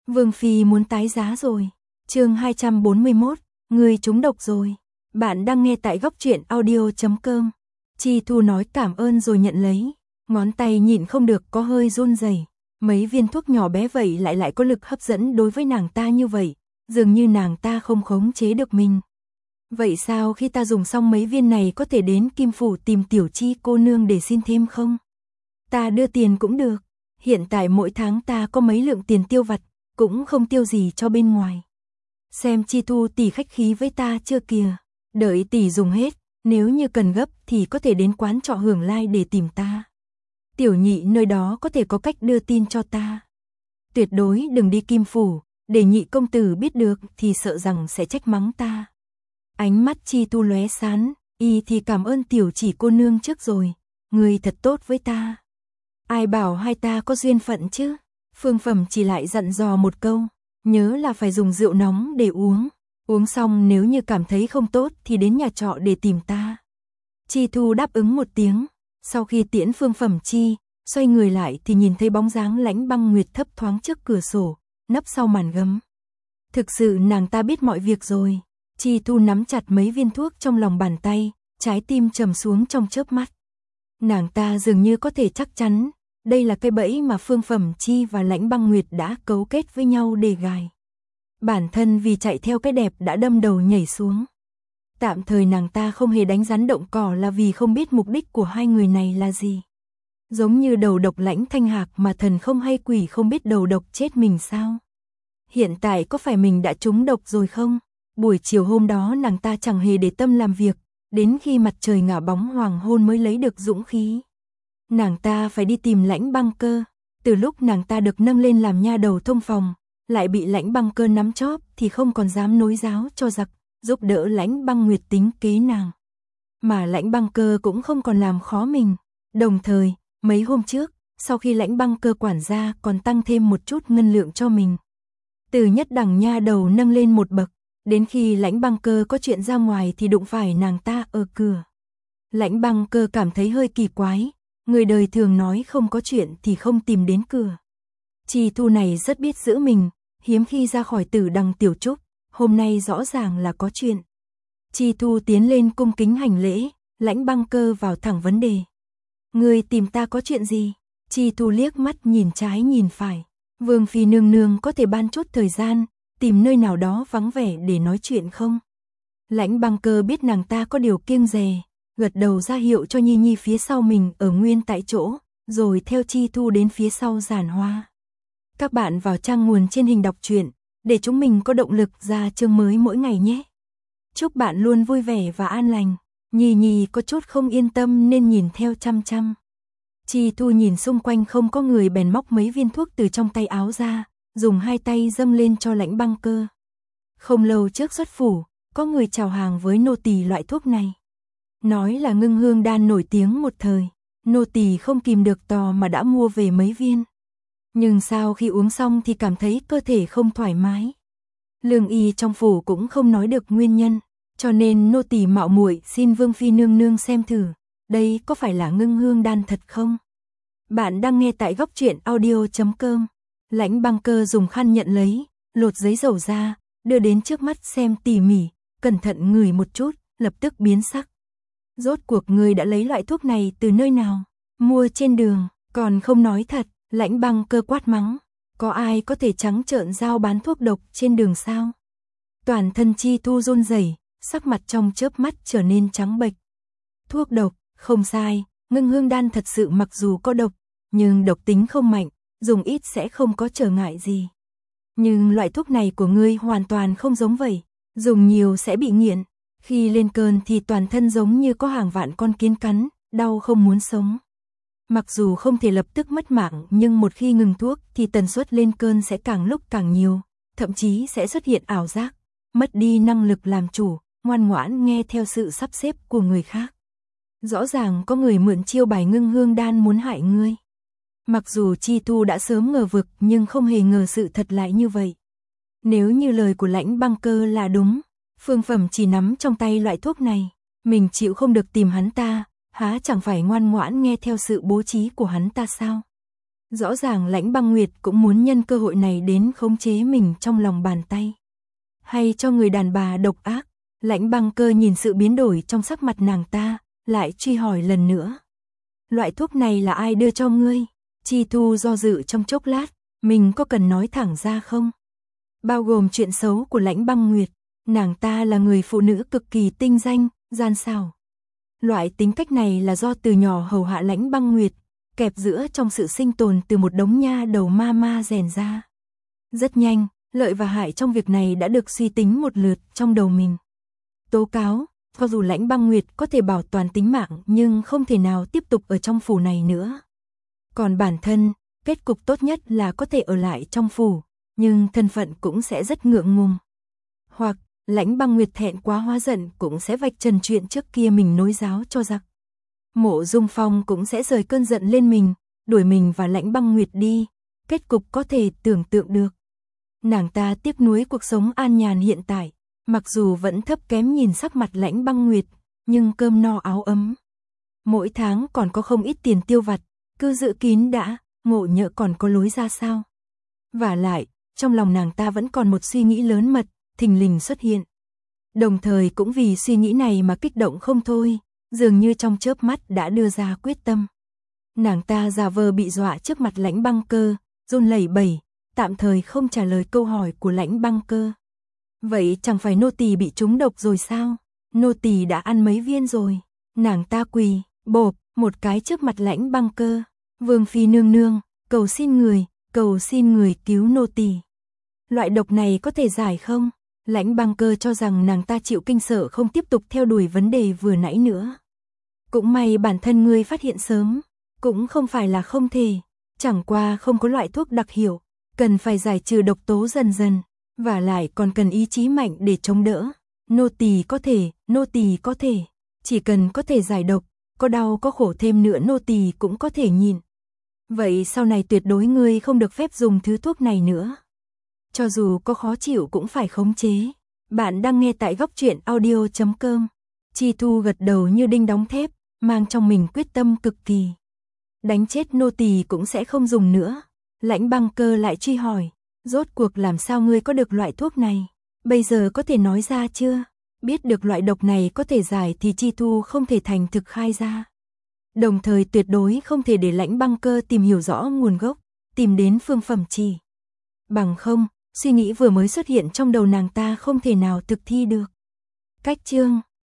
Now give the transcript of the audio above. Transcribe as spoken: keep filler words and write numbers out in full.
Vương Phi muốn tái giá rồi. Chương hai trăm bốn mươi mốt, người trúng độc rồi. Bạn đang nghe tại góc truyện audio chấm com. Chi Thu nói cảm ơn rồi nhận lấy, ngón tay nhịn không được có hơi run rẩy. Mấy viên thuốc nhỏ bé vậy lại lại có lực hấp dẫn đối với nàng ta như vậy, dường như nàng ta không khống chế được mình. Vậy sao khi ta dùng xong mấy viên này có thể đến Kim Phủ tìm Tiểu Chi cô nương để xin thêm không? Ta đưa tiền cũng được, hiện tại mỗi tháng ta có mấy lượng tiền tiêu vặt, cũng không tiêu gì cho bên ngoài. Xem Chi Thu tỷ khách khí với ta chưa kìa, đợi tỷ dùng hết, nếu như cần gấp thì có thể đến quán trọ Hưởng Lai để tìm ta. Tiểu nhị nơi đó có thể có cách đưa tin cho ta. Tuyệt đối đừng đi Kim Phủ, để nhị công tử biết được thì sợ rằng sẽ trách mắng ta. Ánh mắt Chi Thu lóe sáng, y thì cảm ơn Tiểu Chỉ cô nương trước rồi, người thật tốt với ta. Ai bảo hai ta có duyên phận chứ? Phương Phẩm chỉ lại dặn dò một câu, nhớ là phải dùng rượu nóng để uống, uống xong nếu như cảm thấy không tốt thì đến nhà trọ để tìm ta. Chi Thu đáp ứng một tiếng, sau khi tiễn Phương Phẩm Chi, xoay người lại thì nhìn thấy bóng dáng Lãnh Băng Nguyệt thấp thoáng trước cửa sổ, nấp sau màn gấm. Thực sự nàng ta biết mọi việc rồi. Chi Thu nắm chặt mấy viên thuốc trong lòng bàn tay, trái tim trầm xuống trong chớp mắt. Nàng ta dường như có thể chắc chắn, đây là cây bẫy mà Phương Phẩm Chi và Lãnh Băng Nguyệt đã cấu kết với nhau để gài. Bản thân vì chạy theo cái đẹp đã đâm đầu nhảy xuống. Tạm thời nàng ta không hề đánh rắn động cỏ là vì không biết mục đích của hai người này là gì. Giống như đầu độc Lãnh Thanh Hạc mà thần không hay quỷ không biết đầu độc chết mình sao? Hiện tại có phải mình đã trúng độc rồi không? Buổi chiều hôm đó nàng ta chẳng hề để tâm làm việc, đến khi mặt trời ngả bóng hoàng hôn mới lấy được dũng khí. Nàng ta phải đi tìm Lãnh Băng Cơ, từ lúc nàng ta được nâng lên làm nha đầu thông phòng, lại bị Lãnh Băng Cơ nắm chóp thì không còn dám nối giáo cho giặc, giúp đỡ Lãnh Băng Nguyệt tính kế nàng. Mà Lãnh Băng Cơ cũng không còn làm khó mình, đồng thời, mấy hôm trước, sau khi Lãnh Băng Cơ quản gia còn tăng thêm một chút ngân lượng cho mình. Từ nhất đẳng nha đầu nâng lên một bậc, đến khi Lãnh Băng Cơ có chuyện ra ngoài thì đụng phải nàng ta ở cửa. Lãnh Băng Cơ cảm thấy hơi kỳ quái, người đời thường nói không có chuyện thì không tìm đến cửa. Chi Thu này rất biết giữ mình, hiếm khi ra khỏi Tử Đằng tiểu trúc, hôm nay rõ ràng là có chuyện. Chi Thu tiến lên cung kính hành lễ, Lãnh Băng Cơ vào thẳng vấn đề. Người tìm ta có chuyện gì? Chi Thu liếc mắt nhìn trái nhìn phải. Vương Phi nương nương có thể ban chút thời gian, tìm nơi nào đó vắng vẻ để nói chuyện không? Lãnh Băng Cơ biết nàng ta có điều kiêng dè, gật đầu ra hiệu cho Nhi Nhi phía sau mình ở nguyên tại chỗ, rồi theo Chi Thu đến phía sau giàn hoa. Các bạn vào trang nguồn trên hình đọc truyện, để chúng mình có động lực ra chương mới mỗi ngày nhé. Chúc bạn luôn vui vẻ và an lành. Nhi Nhi có chút không yên tâm nên nhìn theo chăm chăm. Chi Thu nhìn xung quanh không có người bèn móc mấy viên thuốc từ trong tay áo ra, dùng hai tay dâng lên cho Lãnh Băng Cơ. Không lâu trước xuất phủ, có người chào hàng với nô tỳ loại thuốc này. Nói là ngưng hương đan nổi tiếng một thời, nô tỳ không kìm được tò mà đã mua về mấy viên. Nhưng sau khi uống xong thì cảm thấy cơ thể không thoải mái. Lương y trong phủ cũng không nói được nguyên nhân, cho nên nô tỳ mạo muội xin Vương Phi nương nương xem thử, đây có phải là ngưng hương đan thật không? Bạn đang nghe tại góc truyện audio chấm com. Lãnh Băng Cơ dùng khăn nhận lấy, lột giấy dầu ra, đưa đến trước mắt xem tỉ mỉ, cẩn thận ngửi một chút, lập tức biến sắc. Rốt cuộc người đã lấy loại thuốc này từ nơi nào? Mua trên đường, còn không nói thật. Lãnh Băng Cơ quát mắng, có ai có thể trắng trợn giao bán thuốc độc trên đường sao? Toàn thân Chi Thu run rẩy, sắc mặt trong chớp mắt trở nên trắng bệch. Thuốc độc, không sai, ngưng hương đan thật sự mặc dù có độc, nhưng độc tính không mạnh, dùng ít sẽ không có trở ngại gì. Nhưng loại thuốc này của ngươi hoàn toàn không giống vậy, dùng nhiều sẽ bị nghiện, khi lên cơn thì toàn thân giống như có hàng vạn con kiến cắn, đau không muốn sống. Mặc dù không thể lập tức mất mạng nhưng một khi ngừng thuốc thì tần suất lên cơn sẽ càng lúc càng nhiều, thậm chí sẽ xuất hiện ảo giác, mất đi năng lực làm chủ, ngoan ngoãn nghe theo sự sắp xếp của người khác. Rõ ràng có người mượn chiêu bài ngưng hương đan muốn hại ngươi. Mặc dù Chi Thu đã sớm ngờ vực nhưng không hề ngờ sự thật lại như vậy. Nếu như lời của Lãnh Băng Cơ là đúng, Phương Phẩm chỉ nắm trong tay loại thuốc này, mình chịu không được tìm hắn ta, há chẳng phải ngoan ngoãn nghe theo sự bố trí của hắn ta sao? Rõ ràng Lãnh Băng Nguyệt cũng muốn nhân cơ hội này đến khống chế mình trong lòng bàn tay. Hay cho người đàn bà độc ác. Lãnh Băng Cơ nhìn sự biến đổi trong sắc mặt nàng ta, lại truy hỏi lần nữa. Loại thuốc này là ai đưa cho ngươi? Chi Thu do dự trong chốc lát, mình có cần nói thẳng ra không? Bao gồm chuyện xấu của Lãnh Băng Nguyệt, nàng ta là người phụ nữ cực kỳ tinh danh, gian xảo. Loại tính cách này là do từ nhỏ hầu hạ Lãnh Băng Nguyệt, kẹp giữa trong sự sinh tồn từ một đống nha đầu ma ma rèn ra. Rất nhanh, lợi và hại trong việc này đã được suy tính một lượt trong đầu mình. Tố cáo, cho dù Lãnh Băng Nguyệt có thể bảo toàn tính mạng nhưng không thể nào tiếp tục ở trong phủ này nữa. Còn bản thân, kết cục tốt nhất là có thể ở lại trong phủ, nhưng thân phận cũng sẽ rất ngượng ngùng. Hoặc, Lãnh Băng Nguyệt thẹn quá hóa giận cũng sẽ vạch trần chuyện trước kia mình nối giáo cho giặc. Mộ Dung Phong cũng sẽ rời cơn giận lên mình, đuổi mình và Lãnh Băng Nguyệt đi, kết cục có thể tưởng tượng được. Nàng ta tiếc nuối cuộc sống an nhàn hiện tại, mặc dù vẫn thấp kém nhìn sắc mặt Lãnh Băng Nguyệt, nhưng cơm no áo ấm. Mỗi tháng còn có không ít tiền tiêu vặt, cứ dự kín đã, ngộ nhỡ còn có lối ra sao. Vả lại, trong lòng nàng ta vẫn còn một suy nghĩ lớn mật, thình lình xuất hiện. Đồng thời cũng vì suy nghĩ này mà kích động không thôi, dường như trong chớp mắt đã đưa ra quyết tâm. Nàng ta giả vờ bị dọa trước mặt Lãnh Băng Cơ, run lẩy bẩy, tạm thời không trả lời câu hỏi của Lãnh Băng Cơ. Vậy chẳng phải nô tỳ bị trúng độc rồi sao? Nô tỳ đã ăn mấy viên rồi. Nàng ta quỳ, bộp, một cái trước mặt Lãnh Băng Cơ. Vương phi nương nương, cầu xin người, cầu xin người cứu nô tỳ. Loại độc này có thể giải không? Lãnh Băng Cơ cho rằng nàng ta chịu kinh sợ không tiếp tục theo đuổi vấn đề vừa nãy nữa. Cũng may bản thân ngươi phát hiện sớm, cũng không phải là không thể, chẳng qua không có loại thuốc đặc hiệu, cần phải giải trừ độc tố dần dần, và lại còn cần ý chí mạnh để chống đỡ. Nô tỳ có thể, nô tỳ có thể, chỉ cần có thể giải độc, có đau có khổ thêm nữa nô tỳ cũng có thể nhịn. Vậy sau này tuyệt đối ngươi không được phép dùng thứ thuốc này nữa. Cho dù có khó chịu cũng phải khống chế. Bạn đang nghe tại góc truyện audio chấm com. Chi Thu gật đầu như đinh đóng thép, mang trong mình quyết tâm cực kỳ. Đánh chết nô tỳ cũng sẽ không dùng nữa. Lãnh Băng Cơ lại truy hỏi, rốt cuộc làm sao ngươi có được loại thuốc này? Bây giờ có thể nói ra chưa? Biết được loại độc này có thể giải thì Chi Thu không thể thành thực khai ra. Đồng thời tuyệt đối không thể để Lãnh Băng Cơ tìm hiểu rõ nguồn gốc, tìm đến phương phẩm chỉ. Bằng không, suy nghĩ vừa mới xuất hiện trong đầu nàng ta không thể nào thực thi được. Cách chương